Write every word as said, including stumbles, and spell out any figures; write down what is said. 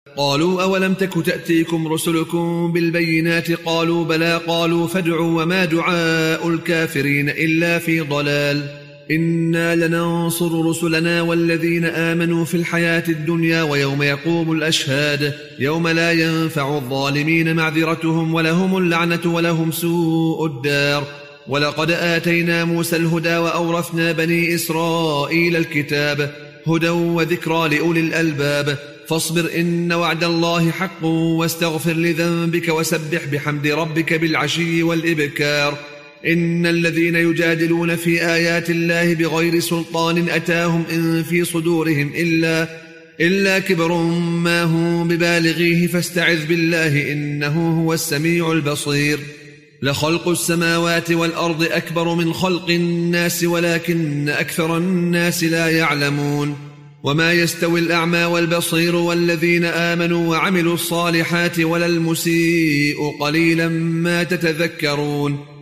قالوا أولم تك تأتيكم رسلكم بالبينات قالوا بلى قالوا فادعوا وما دعاء الكافرين إلا في ضلال إنا لننصر رسلنا والذين آمنوا في الحياة الدنيا ويوم يقوم الأشهاد يوم لا ينفع الظالمين معذرتهم ولهم اللعنة ولهم سوء الدار ولقد آتينا موسى الهدى وأورثنا بني إسرائيل الكتاب هدى وذكرى لأولي الألباب فاصبر إن وعد الله حق واستغفر لذنبك وسبح بحمد ربك بالعشي والإبكار إن الذين يجادلون في آيات الله بغير سلطان أتاهم إن في صدورهم إلا, إلا كبر ما هم ببالغيه فاستعذ بالله إنه هو السميع البصير لخلق السماوات والأرض أكبر من خلق الناس ولكن أكثر الناس لا يعلمون وما يستوي الأعمى والبصير والذين آمنوا وعملوا الصالحات ولا المسيء قليلا ما تتذكرون